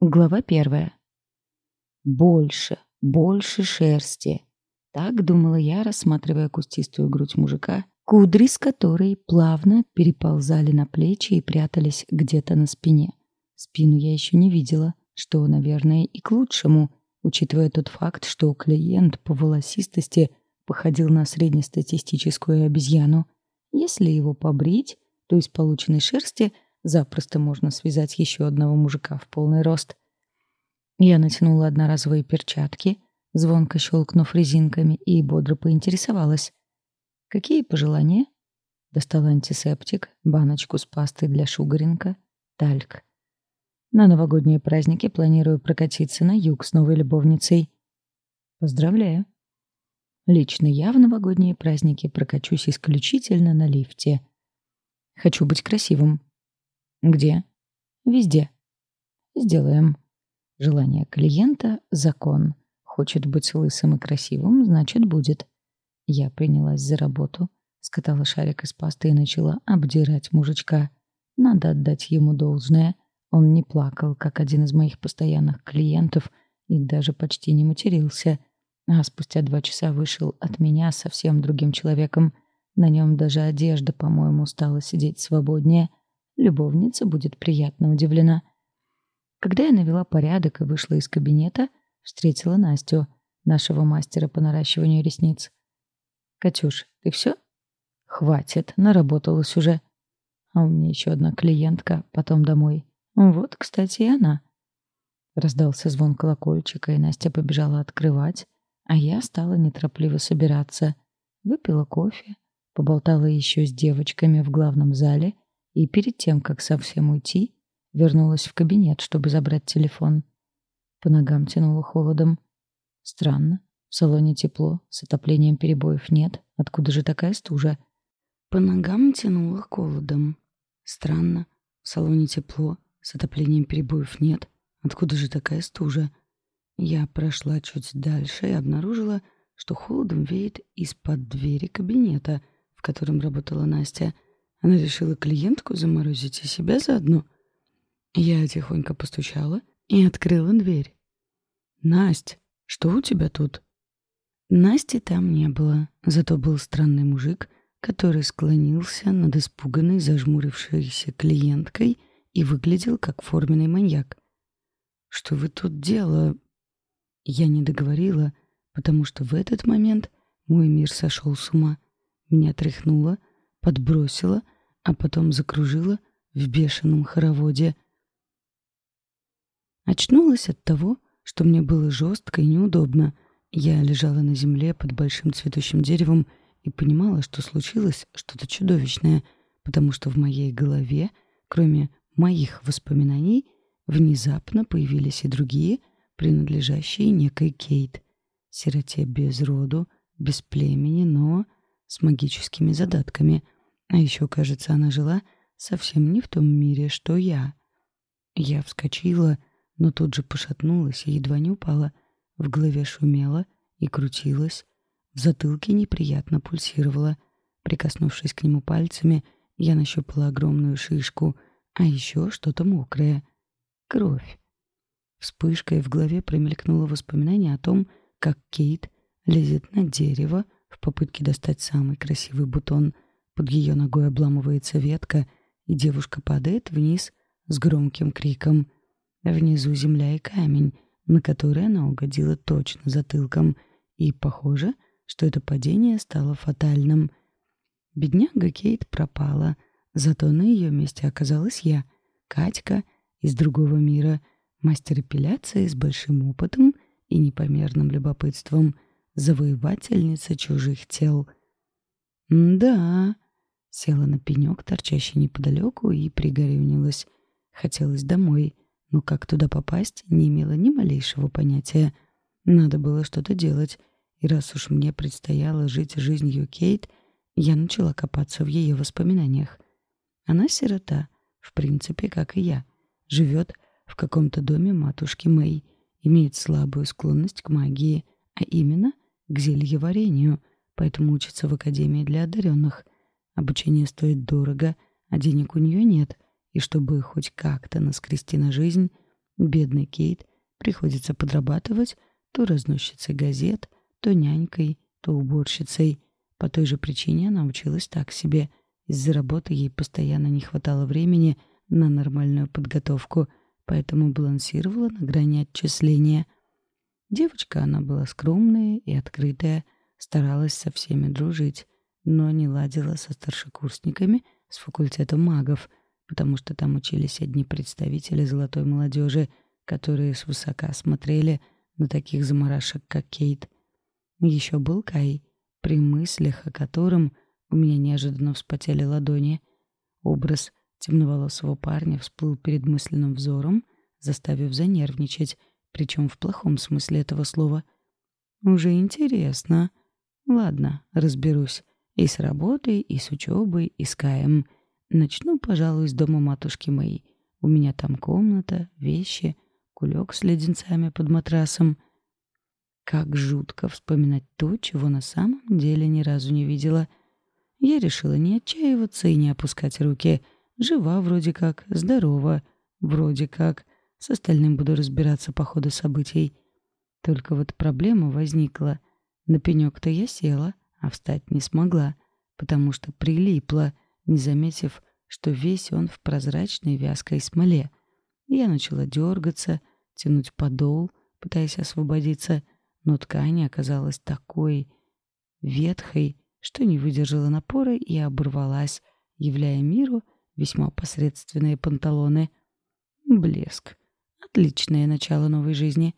Глава 1. Больше, больше шерсти. Так думала я, рассматривая кустистую грудь мужика, кудри с которой плавно переползали на плечи и прятались где-то на спине. Спину я еще не видела, что, наверное, и к лучшему, учитывая тот факт, что клиент по волосистости походил на среднестатистическую обезьяну. Если его побрить, то из полученной шерсти запросто можно связать еще одного мужика в полный рост. Я натянула одноразовые перчатки, звонко щелкнув резинками, и бодро поинтересовалась. «Какие пожелания?» Достала антисептик, баночку с пастой для шугаринга, тальк. «На новогодние праздники планирую прокатиться на юг с новой любовницей». «Поздравляю». «Лично я в новогодние праздники прокачусь исключительно на лифте. Хочу быть красивым». «Где?» «Везде». «Сделаем». Желание клиента — закон. Хочет быть лысым и красивым, значит, будет. Я принялась за работу, скатала шарик из пасты и начала обдирать мужичка. Надо отдать ему должное. Он не плакал, как один из моих постоянных клиентов, и даже почти не матерился. А спустя 2 часа вышел от меня совсем другим человеком. На нем даже одежда, по-моему, стала сидеть свободнее. Любовница будет приятно удивлена. Когда я навела порядок и вышла из кабинета, встретила Настю, нашего мастера по наращиванию ресниц. «Катюш, ты все?» «Хватит, наработалась уже. А у меня еще одна клиентка, потом домой. Вот, кстати, и она». Раздался звон колокольчика, и Настя побежала открывать, а я стала неторопливо собираться. Выпила кофе, поболтала еще с девочками в главном зале, и перед тем, как совсем уйти, вернулась в кабинет, чтобы забрать телефон. По ногам тянуло холодом. Странно. В салоне тепло, с отоплением перебоев нет. Откуда же такая стужа? По ногам тянуло холодом. Странно. В салоне тепло, с отоплением перебоев нет. Откуда же такая стужа? Я прошла чуть дальше и обнаружила, что холодом веет из-под двери кабинета, в котором работала Настя. Она решила клиентку заморозить и себя заодно. Я тихонько постучала и открыла дверь. «Насть, что у тебя тут?» Насти там не было, зато был странный мужик, который склонился над испуганной, зажмурившейся клиенткой и выглядел как форменный маньяк. «Что вы тут делали?» Я не договорила, потому что в этот момент мой мир сошел с ума. Меня тряхнуло, подбросило, а потом закружило в бешеном хороводе. Очнулась от того, что мне было жестко и неудобно. Я лежала на земле под большим цветущим деревом и понимала, что случилось что-то чудовищное, потому что в моей голове, кроме моих воспоминаний, внезапно появились и другие, принадлежащие некой Кейт, сироте без роду, без племени, но с магическими задатками. А еще, кажется, она жила совсем не в том мире, что я. Я вскочила, но тут же пошатнулась и едва не упала. В голове шумело и крутилось, в затылке неприятно пульсировало. Прикоснувшись к нему пальцами, я нащупала огромную шишку, а еще что-то мокрое. Кровь. Вспышкой в голове промелькнуло воспоминание о том, как Кейт лезет на дерево в попытке достать самый красивый бутон. Под ее ногой обламывается ветка, и девушка падает вниз с громким криком. Внизу земля и камень, на который она угодила точно затылком, и похоже, что это падение стало фатальным. Бедняга Кейт пропала, зато на ее месте оказалась я, Катька из другого мира, мастер эпиляции с большим опытом и непомерным любопытством, завоевательница чужих тел. Да, села на пенек, торчащий неподалеку, и пригорюнилась. Хотелось домой. Но как туда попасть, не имела ни малейшего понятия. Надо было что-то делать, и раз уж мне предстояло жить жизнью Кейт, я начала копаться в ее воспоминаниях. Она сирота, в принципе, как и я. Живет в каком-то доме матушки Мэй, имеет слабую склонность к магии, а именно к зельеварению, поэтому учится в академии для одаренных. Обучение стоит дорого, а денег у нее нет, и чтобы хоть как-то наскрести на жизнь, Бедный Кейт приходится подрабатывать то разносчицей газет, то нянькой, то уборщицей. По той же причине она училась так себе. Из-за работы ей постоянно не хватало времени на нормальную подготовку, поэтому балансировала на грани отчисления. Девочка она была скромная и открытая, старалась со всеми дружить, но не ладила со старшекурсниками с факультета магов, потому что там учились одни представители золотой молодежи, которые свысока смотрели на таких заморашек, как Кейт. Еще был Кай, при мыслях о котором у меня неожиданно вспотели ладони. Образ темноволосого парня всплыл перед мысленным взором, заставив занервничать, причем в плохом смысле этого слова. Уже интересно. Ладно, разберусь. И с работой, и с учебой, и с Каем. Начну, пожалуй, с дома матушки моей. У меня там комната, вещи, кулек с леденцами под матрасом. Как жутко вспоминать то, чего на самом деле ни разу не видела. Я решила не отчаиваться и не опускать руки. Жива вроде как, здорова вроде как. С остальным буду разбираться по ходу событий. Только вот проблема возникла. На пенек-то я села, а встать не смогла, потому что прилипла, не заметив, что весь он в прозрачной вязкой смоле. Я начала дергаться, тянуть подол, пытаясь освободиться, но ткань оказалась такой ветхой, что не выдержала напора и оборвалась, являя миру весьма посредственные панталоны. Блеск. Отличное начало новой жизни.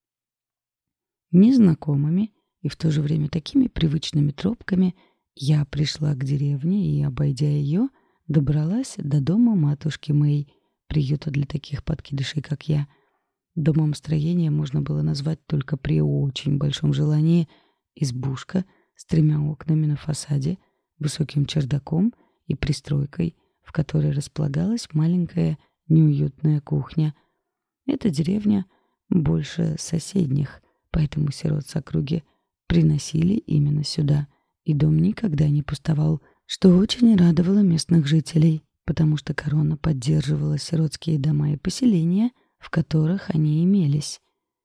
Незнакомыми и в то же время такими привычными тропками я пришла к деревне и, обойдя ее, добралась до дома матушки Мэй, приюта для таких подкидышей, как я. Домом строения можно было назвать только при очень большом желании. Избушка с 3 окнами на фасаде, высоким чердаком и пристройкой, в которой располагалась маленькая неуютная кухня. Эта деревня больше соседних, поэтому сирот с округи приносили именно сюда, и дом никогда не пустовал, что очень радовало местных жителей, потому что корона поддерживала сиротские дома и поселения, в которых они имелись.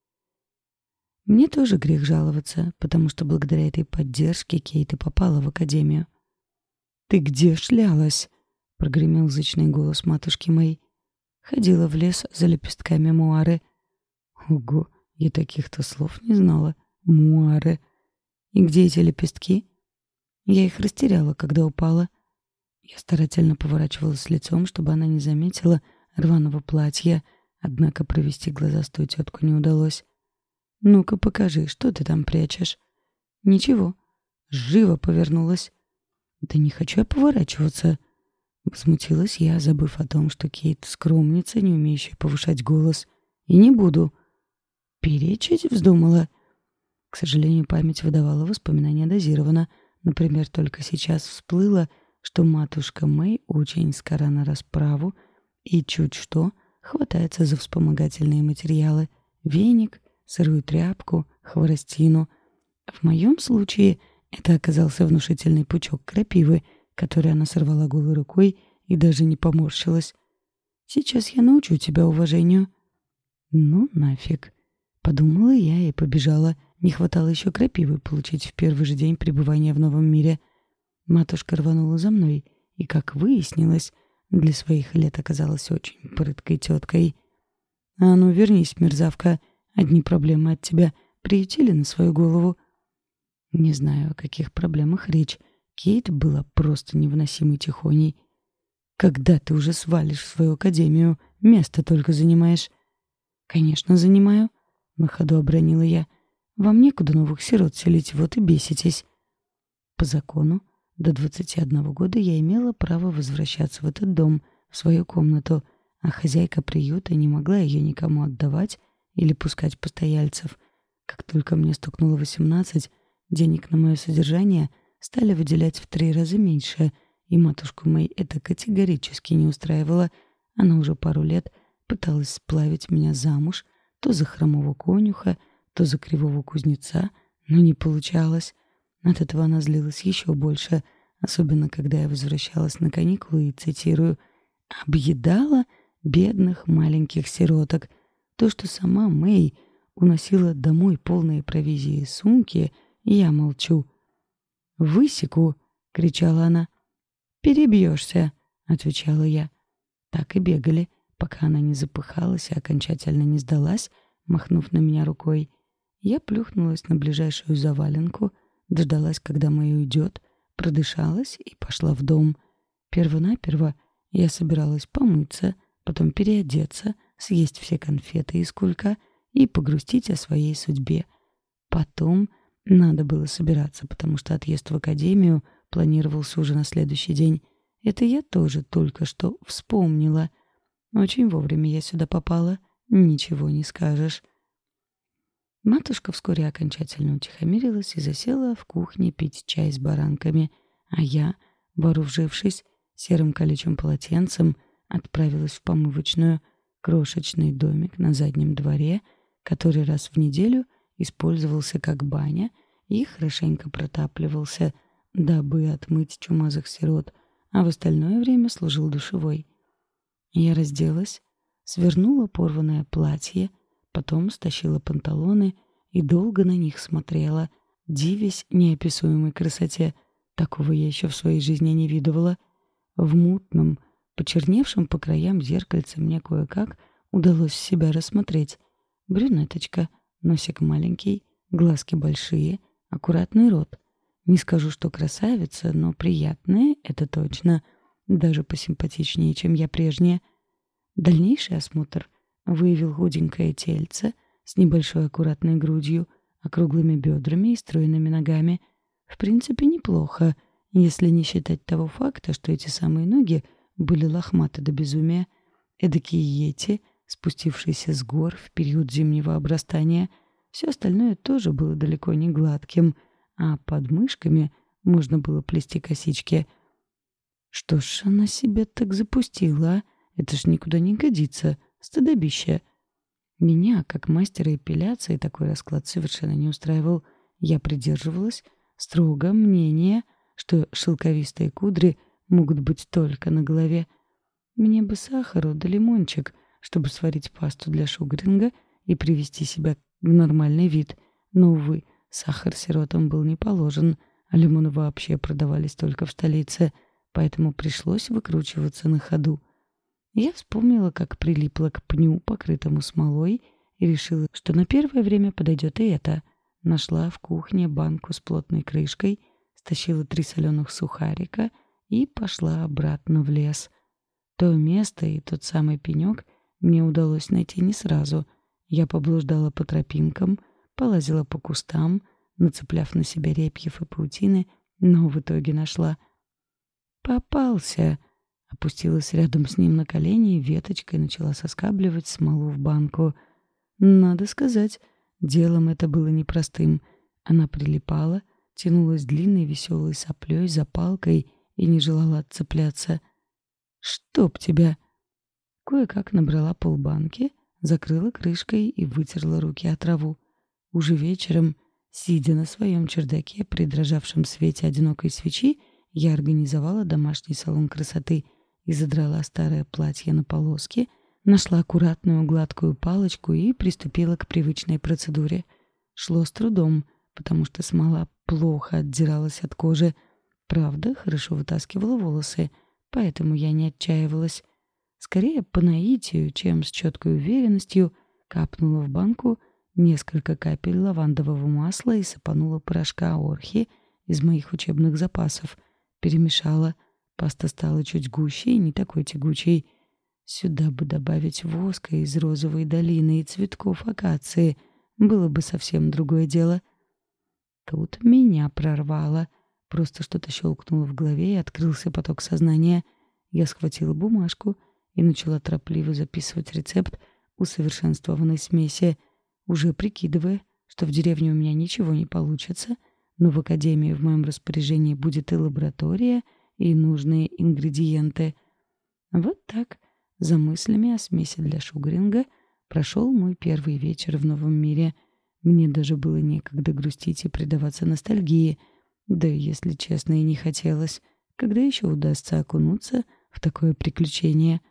Мне тоже грех жаловаться, потому что благодаря этой поддержке Кейт и попала в академию. «Ты где шлялась?» — прогремел зычный голос матушки Мэй. Ходила в лес за лепестками муары. Ого, я таких-то слов не знала. Муары. И где эти лепестки? Я их растеряла, когда упала. Я старательно поворачивалась лицом, чтобы она не заметила рваного платья, однако провести глазастую тетку не удалось. «Ну-ка покажи, что ты там прячешь?» «Ничего». Живо повернулась. «Да не хочу я поворачиваться». Возмутилась я, забыв о том, что Кейт скромница, не умеющая повышать голос. «И не буду». «Перечить вздумала?» К сожалению, память выдавала воспоминания дозированно. Например, только сейчас всплыло, что матушка Мэй очень скора на расправу и чуть что хватается за вспомогательные материалы. Веник, сырую тряпку, хворостину. В моем случае это оказался внушительный пучок крапивы, который она сорвала голой рукой и даже не поморщилась. «Сейчас я научу тебя уважению». «Ну нафиг», — подумала я и побежала. Не хватало еще крапивы получить в первый же день пребывания в новом мире. Матушка рванула за мной, и, как выяснилось, для своих лет оказалась очень прыткой теткой. «А ну, вернись, мерзавка, одни проблемы от тебя приютили на свою голову». Не знаю, о каких проблемах речь. Кейт была просто невыносимой тихоней. «Когда ты уже свалишь в свою академию, место только занимаешь». «Конечно, занимаю», — на ходу обронила я. «Вам некуда новых сирот селить, вот и беситесь». По закону, до 21 года я имела право возвращаться в этот дом, в свою комнату, а хозяйка приюта не могла ее никому отдавать или пускать постояльцев. Как только мне стукнуло 18, денег на мое содержание стали выделять в 3 раза меньше, и матушку Мэй это категорически не устраивало. Она уже пару лет пыталась сплавить меня замуж, то за хромого конюха, то за кривого кузнеца, но не получалось. От этого она злилась еще больше, особенно когда я возвращалась на каникулы и, цитирую, «объедала бедных маленьких сироток». То, что сама Мэй уносила домой полные провизии сумки, я молчу. «Высеку!» — кричала она. «Перебьешься!» — отвечала я. Так и бегали, пока она не запыхалась и окончательно не сдалась, махнув на меня рукой. Я плюхнулась на ближайшую заваленку, дождалась, когда Мэй уйдет, продышалась и пошла в дом. Первонаперво я собиралась помыться, потом переодеться, съесть все конфеты из кулька и погрустить о своей судьбе. Потом надо было собираться, потому что отъезд в академию планировался уже на следующий день. Это я тоже только что вспомнила. Очень вовремя я сюда попала, ничего не скажешь. Матушка вскоре окончательно утихомирилась и засела в кухне пить чай с баранками, а я, вооружившись серым колючим полотенцем, отправилась в помывочную, крошечный домик на заднем дворе, который раз в неделю использовался как баня и хорошенько протапливался, дабы отмыть чумазых сирот, а в остальное время служил душевой. Я разделась, свернула порванное платье, потом стащила панталоны и долго на них смотрела, дивясь неописуемой красоте. Такого я еще в своей жизни не видывала. В мутном, почерневшем по краям зеркальце мне кое-как удалось себя рассмотреть. Брюнеточка, носик маленький, глазки большие, аккуратный рот. Не скажу, что красавица, но приятная — это точно. Даже посимпатичнее, чем я прежняя. Дальнейший осмотр выявил худенькое тельце с небольшой аккуратной грудью, округлыми бедрами и стройными ногами. В принципе, неплохо, если не считать того факта, что эти самые ноги были лохматы до безумия. Эдакие йети, спустившиеся с гор в период зимнего обрастания. Все остальное тоже было далеко не гладким, а под мышками можно было плести косички. Что ж она себя так запустила, а? Это ж никуда не годится, стыдобище. Меня, как мастера эпиляции, такой расклад совершенно не устраивал. Я придерживалась строго мнения, что шелковистые кудри могут быть только на голове. Мне бы сахару да лимончик, чтобы сварить пасту для шугаринга и привести себя в нормальный вид. Но, увы, сахар сиротам был не положен, а лимоны вообще продавались только в столице, поэтому пришлось выкручиваться на ходу. Я вспомнила, как прилипла к пню, покрытому смолой, и решила, что на первое время подойдет и это. Нашла в кухне банку с плотной крышкой, стащила 3 соленых сухарика и пошла обратно в лес. То место и тот самый пенек мне удалось найти не сразу. Я поблуждала по тропинкам, полазила по кустам, нацепляв на себя репьев и паутины, но в итоге нашла. «Попался!» Опустилась рядом с ним на колени и веточкой начала соскабливать смолу в банку. Надо сказать, делом это было непростым. Она прилипала, тянулась длинной веселой соплей за палкой и не желала отцепляться. «Чтоб тебя!» Кое-как набрала полбанки, закрыла крышкой и вытерла руки от траву. Уже вечером, сидя на своем чердаке при дрожавшем свете одинокой свечи, я организовала домашний салон красоты и задрала старое платье на полоски, нашла аккуратную гладкую палочку и приступила к привычной процедуре. Шло с трудом, потому что смола плохо отдиралась от кожи. Правда, хорошо вытаскивала волосы, поэтому я не отчаивалась. Скорее по наитию, чем с четкой уверенностью, капнула в банку несколько капель лавандового масла и сыпанула порошка орхи из моих учебных запасов. Перемешала. Паста стала чуть гуще и не такой тягучей. Сюда бы добавить воска из розовой долины и цветков акации. Было бы совсем другое дело. Тут меня прорвало. Просто что-то щелкнуло в голове, и открылся поток сознания. Я схватила бумажку и начала торопливо записывать рецепт усовершенствованной смеси, уже прикидывая, что в деревне у меня ничего не получится, но в академии в моем распоряжении будет и лаборатория, и нужные ингредиенты. Вот так, за мыслями о смеси для шугаринга, прошел мой первый вечер в новом мире. Мне даже было некогда грустить и предаваться ностальгии. Да, если честно, и не хотелось. Когда еще удастся окунуться в такое приключение?